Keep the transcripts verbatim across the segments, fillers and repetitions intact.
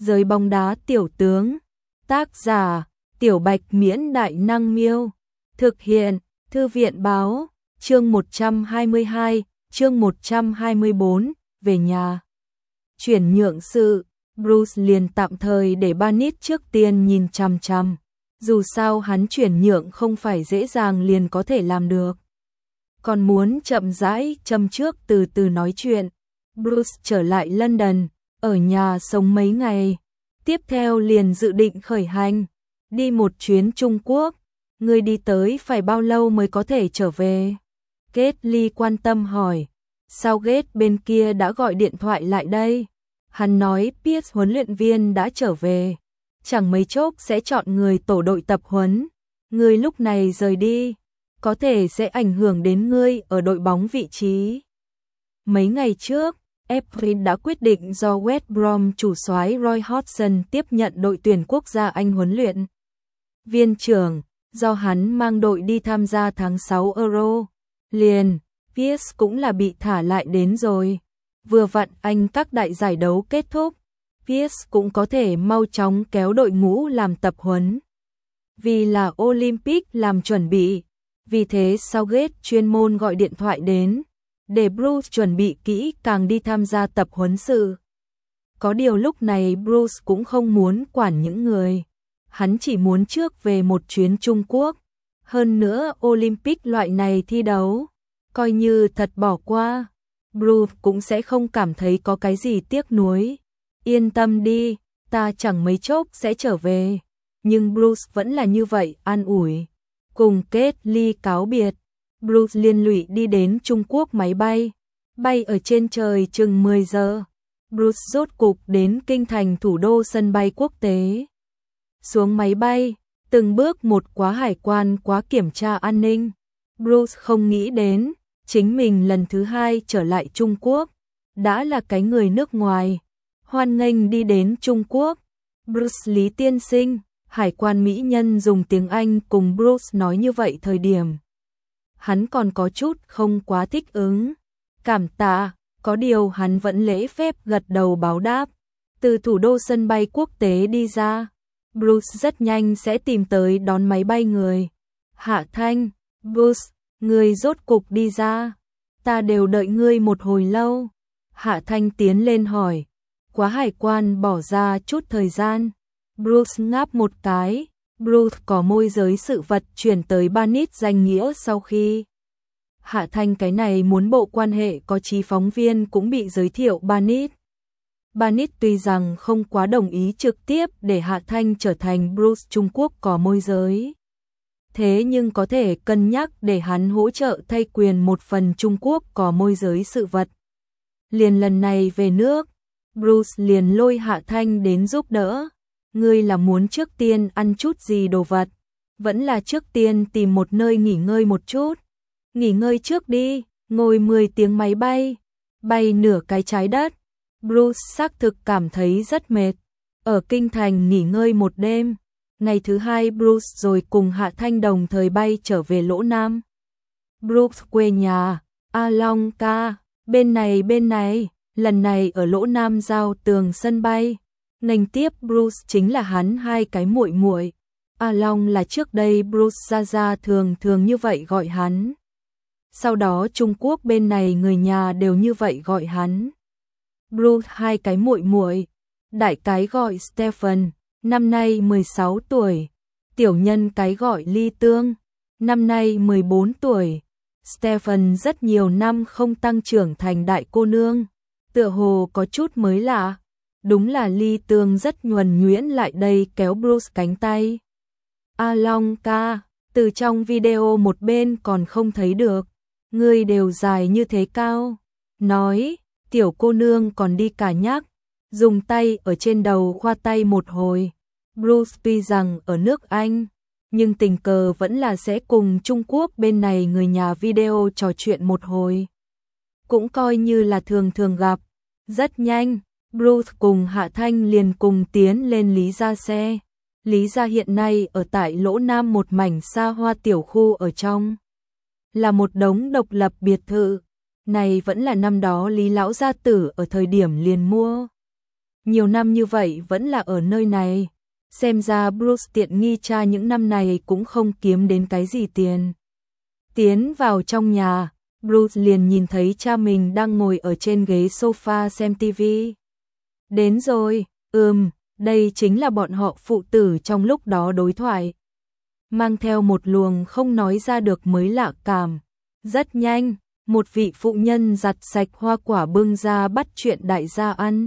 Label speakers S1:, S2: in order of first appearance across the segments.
S1: Giới bóng đá tiểu tướng. Tác giả, Tiểu Bạch Miễn Đại Năng Miêu. Thực hiện, Thư viện Báo. Chương một trăm hai mươi hai, chương một trăm hai mươi bốn, về nhà. Chuyển nhượng sự, Bruce liền tạm thời để Barnett trước tiên nhìn chằm chằm. Dù sao hắn chuyển nhượng không phải dễ dàng liền có thể làm được. Còn muốn chậm rãi châm trước từ từ nói chuyện. Bruce trở lại London, ở nhà sống mấy ngày. Tiếp theo liền dự định khởi hành, đi một chuyến Trung Quốc. Người đi tới phải bao lâu mới có thể trở về? Gately quan tâm hỏi. Southgate bên kia đã gọi điện thoại lại đây. Hắn nói Pierce huấn luyện viên đã trở về. Chẳng mấy chốc sẽ chọn người tổ đội tập huấn. Người lúc này rời đi, có thể sẽ ảnh hưởng đến ngươi ở đội bóng vị trí. Mấy ngày trước, April đã quyết định do West Brom chủ soái Roy Hodgson tiếp nhận đội tuyển quốc gia Anh huấn luyện viên trưởng, do hắn mang đội đi tham gia tháng sáu Euro. Liền, Pierce cũng là bị thả lại đến rồi. Vừa vặn Anh các đại giải đấu kết thúc, Pierce cũng có thể mau chóng kéo đội ngũ làm tập huấn. Vì là Olympic làm chuẩn bị, vì thế Southgate chuyên môn gọi điện thoại đến, để Bruce chuẩn bị kỹ càng đi tham gia tập huấn sự. Có điều lúc này Bruce cũng không muốn quản những người. Hắn chỉ muốn trước về một chuyến Trung Quốc. Hơn nữa Olympic loại này thi đấu, coi như thật bỏ qua, Bruce cũng sẽ không cảm thấy có cái gì tiếc nuối. Yên tâm đi, ta chẳng mấy chốc sẽ trở về. Nhưng Bruce vẫn là như vậy an ủi. Cùng Gately cáo biệt, Bruce liên lụy đi đến Trung Quốc máy bay. Bay ở trên trời chừng mười giờ. Bruce rốt cục đến kinh thành thủ đô sân bay quốc tế. Xuống máy bay, từng bước một quá hải quan quá kiểm tra an ninh. Bruce không nghĩ đến, chính mình lần thứ hai trở lại Trung Quốc, đã là cái người nước ngoài. Hoan nghênh đi đến Trung Quốc. Bruce Lý tiên sinh, hải quan mỹ nhân dùng tiếng Anh cùng Bruce nói như vậy thời điểm. Hắn còn có chút không quá thích ứng. Cảm tạ, có điều hắn vẫn lễ phép gật đầu báo đáp. Từ thủ đô sân bay quốc tế đi ra, Bruce rất nhanh sẽ tìm tới đón máy bay người. Hạ Thanh, Bruce, người rốt cục đi ra. Ta đều đợi ngươi một hồi lâu. Hạ Thanh tiến lên hỏi. Quá hải quan bỏ ra chút thời gian. Bruce ngáp một cái. Bruce có môi giới sự vật chuyển tới Barnett danh nghĩa sau khi Hạ Thanh cái này muốn bộ quan hệ có chí phóng viên cũng bị giới thiệu Barnett. Barnett tuy rằng không quá đồng ý trực tiếp để Hạ Thanh trở thành Bruce Trung Quốc có môi giới. Thế nhưng có thể cân nhắc để hắn hỗ trợ thay quyền một phần Trung Quốc có môi giới sự vật. Liền lần này về nước, Bruce liền lôi Hạ Thanh đến giúp đỡ. Ngươi là muốn trước tiên ăn chút gì đồ vật, vẫn là trước tiên tìm một nơi nghỉ ngơi một chút. Nghỉ ngơi trước đi, ngồi mười tiếng máy bay, bay nửa cái trái đất. Bruce xác thực cảm thấy rất mệt. Ở kinh thành nghỉ ngơi một đêm. Ngày thứ hai Bruce rồi cùng Hạ Thanh đồng thời bay trở về Lỗ Nam. Bruce quê nhà, A Long ca, bên này bên này, lần này ở Lỗ Nam giao tường sân bay. Nghênh tiếp Bruce chính là hắn hai cái muội muội. A Long là trước đây Bruce ra ra thường thường như vậy gọi hắn. Sau đó Trung Quốc bên này người nhà đều như vậy gọi hắn. Bruce hai cái muội muội, đại cái gọi Stephen, năm nay mười sáu tuổi, tiểu nhân cái gọi Ly Tương, năm nay mười bốn tuổi. Stephen rất nhiều năm không tăng trưởng thành đại cô nương, tựa hồ có chút mới lạ. Đúng là Ly Tương rất nhuần nhuyễn lại đây kéo Bruce cánh tay. A Long ca, từ trong video một bên còn không thấy được, ngươi đều dài như thế cao. Nói, tiểu cô nương còn đi cả nhắc, dùng tay ở trên đầu khoa tay một hồi. Bruce tuy rằng ở nước Anh, nhưng tình cờ vẫn là sẽ cùng Trung Quốc bên này người nhà video trò chuyện một hồi. Cũng coi như là thường thường gặp. Rất nhanh, Bruce cùng Hạ Thanh liền cùng tiến lên Lý gia xe. Lý gia hiện nay ở tại Lỗ Nam một mảnh xa hoa tiểu khu ở trong. Là một đống độc lập biệt thự. Này vẫn là năm đó Lý lão gia tử ở thời điểm liền mua. Nhiều năm như vậy vẫn là ở nơi này. Xem ra Bruce tiện nghi cha những năm này cũng không kiếm đến cái gì tiền. Tiến vào trong nhà, Bruce liền nhìn thấy cha mình đang ngồi ở trên ghế sofa xem tivi. Đến rồi, ừm, đây chính là bọn họ phụ tử trong lúc đó đối thoại. Mang theo một luồng không nói ra được mới lạ cảm. Rất nhanh, một vị phụ nhân giặt sạch hoa quả bưng ra bắt chuyện đại gia ăn.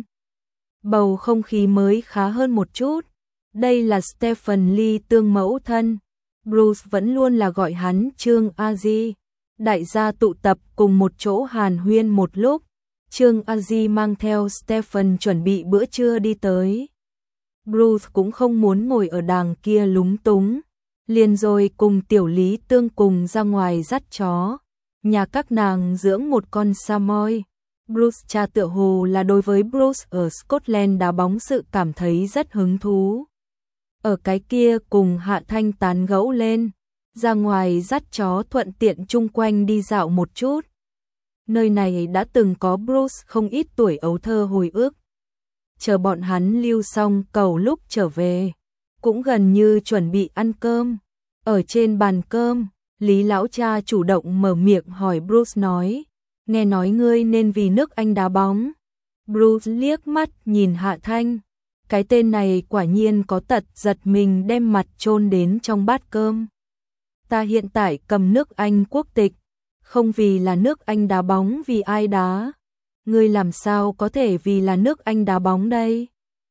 S1: Bầu không khí mới khá hơn một chút. Đây là Stephen Lee Tương mẫu thân. Bruce vẫn luôn là gọi hắn Trương A Di. Đại gia tụ tập cùng một chỗ hàn huyên một lúc. Trương A Di mang theo Stephen chuẩn bị bữa trưa đi tới. Bruce cũng không muốn ngồi ở đàng kia lúng túng. Liền rồi cùng tiểu Lý Tương cùng ra ngoài dắt chó. Nhà các nàng dưỡng một con Samoy. Bruce cha tựa hồ là đối với Bruce ở Scotland đá bóng sự cảm thấy rất hứng thú. Ở cái kia cùng Hạ Thanh tán gẫu lên. Ra ngoài dắt chó thuận tiện chung quanh đi dạo một chút. Nơi này đã từng có Bruce không ít tuổi ấu thơ hồi ức. Chờ bọn hắn lưu xong cầu lúc trở về. Cũng gần như chuẩn bị ăn cơm. Ở trên bàn cơm, Lý lão cha chủ động mở miệng hỏi Bruce nói. Nghe nói ngươi nên vì nước Anh đá bóng. Bruce liếc mắt nhìn Hạ Thanh. Cái tên này quả nhiên có tật giật mình đem mặt chôn đến trong bát cơm. Ta hiện tại cầm nước Anh quốc tịch. Không vì là nước Anh đá bóng vì ai đá. Ngươi làm sao có thể vì là nước Anh đá bóng đây?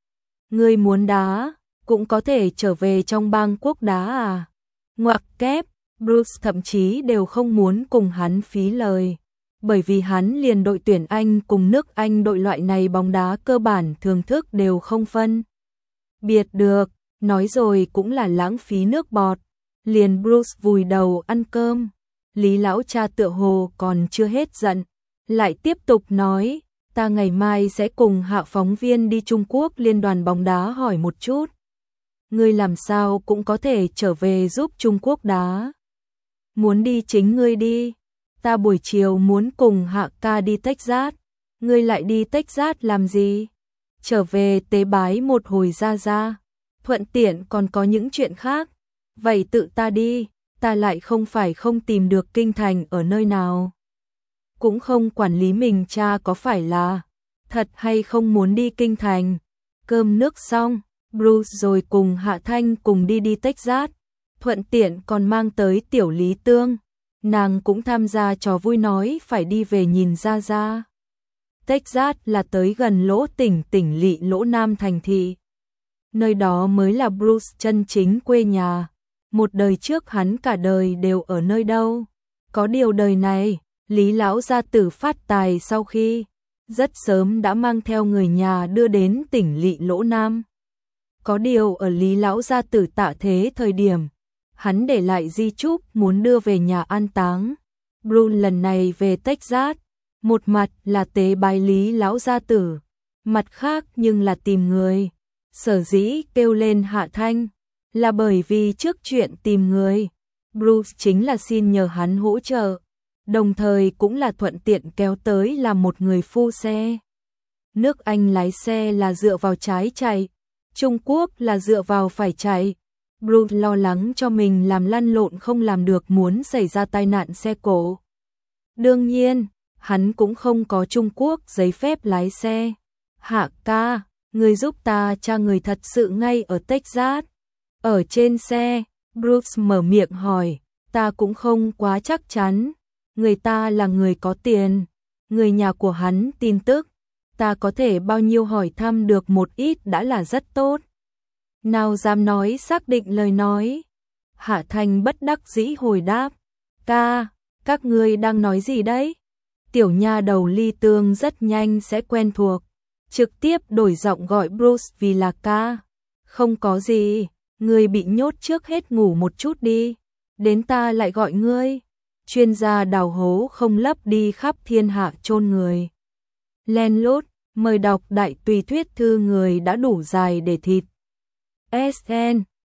S1: Ngươi muốn đá, cũng có thể trở về trong bang quốc đá à? Ngoặc kép, Bruce thậm chí đều không muốn cùng hắn phí lời. Bởi vì hắn liền đội tuyển Anh cùng nước Anh đội loại này bóng đá cơ bản thưởng thức đều không phân biệt được, nói rồi cũng là lãng phí nước bọt. Liền Bruce vùi đầu ăn cơm. Lý lão cha tựa hồ còn chưa hết giận, lại tiếp tục nói, ta ngày mai sẽ cùng Hạ phóng viên đi Trung Quốc liên đoàn bóng đá hỏi một chút. Ngươi làm sao cũng có thể trở về giúp Trung Quốc đá. Muốn đi chính ngươi đi. Ta buổi chiều muốn cùng Hạ ca đi Texas. Ngươi lại đi Texas làm gì? Trở về tế bái một hồi ra ra. Thuận tiện còn có những chuyện khác. Vậy tự ta đi. Ta lại không phải không tìm được kinh thành ở nơi nào. Cũng không quản lý mình cha có phải là thật hay không muốn đi kinh thành. Cơm nước xong, Bruce rồi cùng Hạ Thanh cùng đi đi Texas. Thuận tiện còn mang tới tiểu Lý Tương. Nàng cũng tham gia trò vui nói phải đi về nhìn ra ra. Texas là tới gần lỗ tỉnh tỉnh lỵ lỗ nam thành thị. Nơi đó mới là Bruce chân chính quê nhà. Một đời trước hắn cả đời đều ở nơi đâu. Có điều đời này, Lý lão gia tử phát tài sau khi rất sớm đã mang theo người nhà đưa đến tỉnh lỵ lỗ nam. Có điều ở Lý lão gia tử tạ thế thời điểm, hắn để lại di chúc muốn đưa về nhà an táng. Bruce lần này về Texas, một mặt là tế bái Lý lão gia tử, mặt khác nhưng là tìm người. Sở dĩ kêu lên Hạ Thanh là bởi vì trước chuyện tìm người, Bruce chính là xin nhờ hắn hỗ trợ, đồng thời cũng là thuận tiện kéo tới làm một người phu xe. Nước Anh lái xe là dựa vào trái chạy, Trung Quốc là dựa vào phải chạy. Bruce lo lắng cho mình làm lăn lộn không làm được muốn xảy ra tai nạn xe cộ. Đương nhiên, hắn cũng không có Trung Quốc giấy phép lái xe. Hạ ca, người giúp ta tra người thật sự ngay ở Texas. Ở trên xe, Bruce mở miệng hỏi, ta cũng không quá chắc chắn. Người ta là người có tiền, người nhà của hắn tin tức. Ta có thể bao nhiêu hỏi thăm được một ít đã là rất tốt. Nào dám nói xác định lời nói. Hạ Thanh bất đắc dĩ hồi đáp. Ca, các ngươi đang nói gì đấy? Tiểu nha đầu Ly Tương rất nhanh sẽ quen thuộc. Trực tiếp đổi giọng gọi Bruce vì là ca. Không có gì, ngươi bị nhốt trước hết ngủ một chút đi. Đến ta lại gọi ngươi. Chuyên gia đào hố không lấp đi khắp thiên hạ chôn người. Len lút, mời đọc đại tùy thuyết thư người đã đủ dài để thịt. ét en